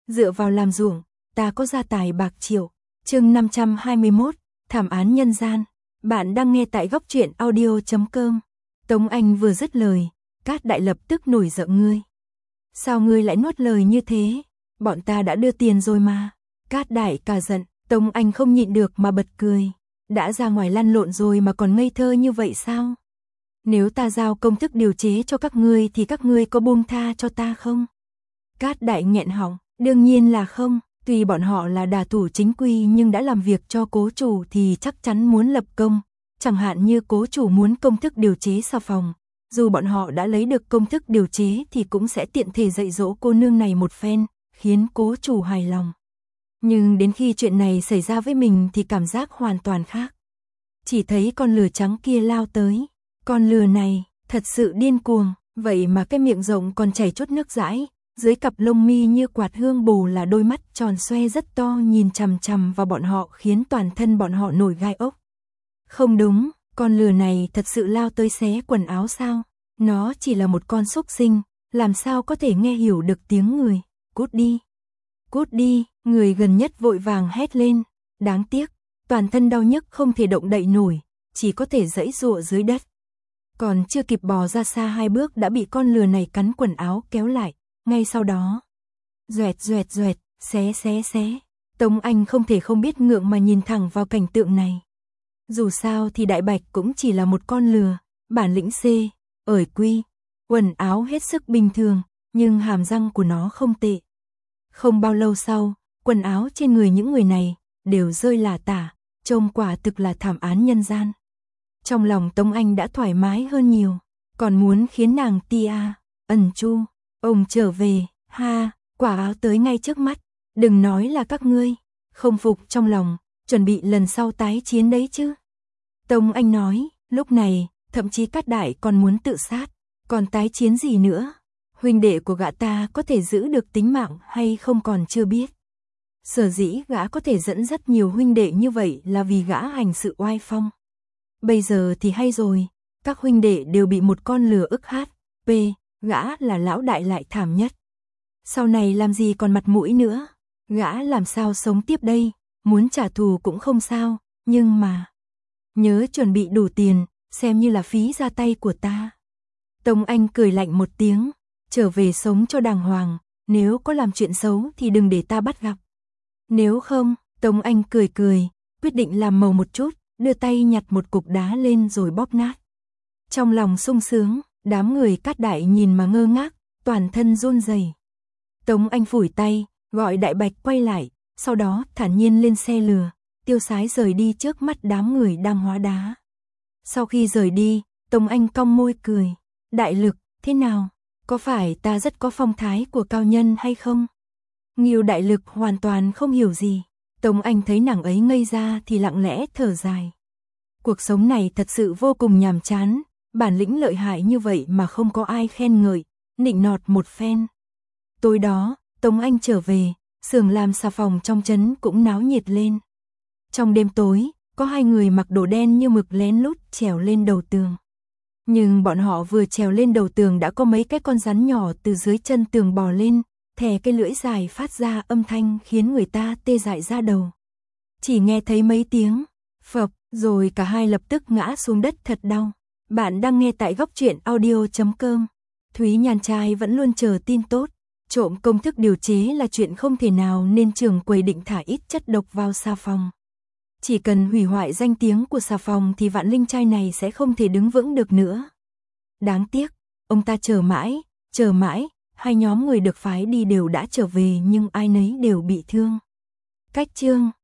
dựa vào làm ruộng, ta có gia tài bạc triệu. Chương 521, thảm án nhân gian. Bạn đang nghe tại góc truyện audio.com. Tống Anh vừa dứt lời, Cát Đại lập tức nổi giận ngươi. Sao ngươi lại nuốt lời như thế? Bọn ta đã đưa tiền rồi mà. Cát Đại cả giận, Tống Anh không nhịn được mà bật cười. Đã ra ngoài lăn lộn rồi mà còn ngây thơ như vậy sao? Nếu ta giao công thức điều chế cho các ngươi thì các ngươi có buông tha cho ta không? Cát Đại nghẹn họng, đương nhiên là không. Tuy bọn họ là đả thủ chính quy nhưng đã làm việc cho cố chủ thì chắc chắn muốn lập công. Chẳng hạn như cố chủ muốn công thức điều chế xà phòng. Dù bọn họ đã lấy được công thức điều chế thì cũng sẽ tiện thể dạy dỗ cô nương này một phen, khiến cố chủ hài lòng. Nhưng đến khi chuyện này xảy ra với mình thì cảm giác hoàn toàn khác. Chỉ thấy con lừa trắng kia lao tới. Con lừa này, thật sự điên cuồng, vậy mà cái miệng rộng còn chảy chút nước dãi. Dưới cặp lông mi như quạt hương bù là đôi mắt tròn xoe rất to nhìn chằm chằm vào bọn họ khiến toàn thân bọn họ nổi gai ốc. Không đúng, con lừa này thật sự lao tới xé quần áo sao? Nó chỉ là một con súc sinh, làm sao có thể nghe hiểu được tiếng người? Cút đi! Cút đi! Người gần nhất vội vàng hét lên. Đáng tiếc, toàn thân đau nhức không thể động đậy nổi, chỉ có thể giãy giụa dưới đất. Còn chưa kịp bò ra xa 2 bước đã bị con lừa này cắn quần áo kéo lại. Ngay sau đó, doẹt doẹt doẹt, xé xé xé. Tống Anh không thể không biết ngượng mà nhìn thẳng vào cảnh tượng này. Dù sao thì Đại Bạch cũng chỉ là một con lừa, bản lĩnh C, ởi quy, quần áo hết sức bình thường, nhưng hàm răng của nó không tệ. Không bao lâu sau, quần áo trên người những người này đều rơi lả tả, trông quả thực là thảm án nhân gian. Trong lòng Tống Anh đã thoải mái hơn nhiều, còn muốn khiến nàng Tia, ẩn chu. Ông trở về, ha, quả áo tới ngay trước mắt, đừng nói là các ngươi, không phục trong lòng, chuẩn bị lần sau tái chiến đấy chứ. Tống Anh nói, lúc này, thậm chí Cát Đại còn muốn tự sát, còn tái chiến gì nữa, huynh đệ của gã ta có thể giữ được tính mạng hay không còn chưa biết. Sở dĩ gã có thể dẫn rất nhiều huynh đệ như vậy là vì gã hành sự oai phong. Bây giờ thì hay rồi, các huynh đệ đều bị một con lừa ức hát, gã là lão đại lại thảm nhất. Sau này làm gì còn mặt mũi nữa, gã làm sao sống tiếp đây, muốn trả thù cũng không sao, nhưng mà nhớ chuẩn bị đủ tiền, xem như là phí ra tay của ta. Tống Anh cười lạnh một tiếng, trở về sống cho đàng hoàng, nếu có làm chuyện xấu thì đừng để ta bắt gặp. Nếu không, Tống Anh cười cười, quyết định làm màu một chút, đưa tay nhặt một cục đá lên rồi bóp nát. Trong lòng sung sướng, đám người Cát Đại nhìn mà ngơ ngác, toàn thân run rẩy. Tống Anh phủi tay, gọi Đại Bạch quay lại, sau đó thản nhiên lên xe lừa, tiêu sái rời đi trước mắt đám người đang hóa đá. Sau khi rời đi, Tống Anh cong môi cười, Đại Lực, thế nào? Có phải ta rất có phong thái của cao nhân hay không? Nghiêu Đại Lực hoàn toàn không hiểu gì. Tống Anh thấy nàng ấy ngây ra thì lặng lẽ thở dài. Cuộc sống này thật sự vô cùng nhàm chán. Bản lĩnh lợi hại như vậy mà không có ai khen ngợi, nịnh nọt một phen. Tối đó, Tống Anh trở về, xưởng làm xà phòng trong trấn cũng náo nhiệt lên. Trong đêm tối, có 2 người mặc đồ đen như mực lén lút trèo lên đầu tường. Nhưng bọn họ vừa trèo lên đầu tường đã có mấy cái con rắn nhỏ từ dưới chân tường bò lên, thè cái lưỡi dài phát ra âm thanh khiến người ta tê dại da đầu. Chỉ nghe thấy mấy tiếng, phập, rồi cả hai lập tức ngã xuống đất thật đau. Bạn đang nghe tại góc truyện audio.com. Thúy Nhàn trai vẫn luôn chờ tin tốt. Trộm công thức điều chế là chuyện không thể nào nên trưởng quầy định thả ít chất độc vào xà phòng. Chỉ cần hủy hoại danh tiếng của xà phòng thì Vạn Linh trai này sẽ không thể đứng vững được nữa. Đáng tiếc, ông ta chờ mãi, 2 nhóm người được phái đi đều đã trở về nhưng ai nấy đều bị thương. Cách chương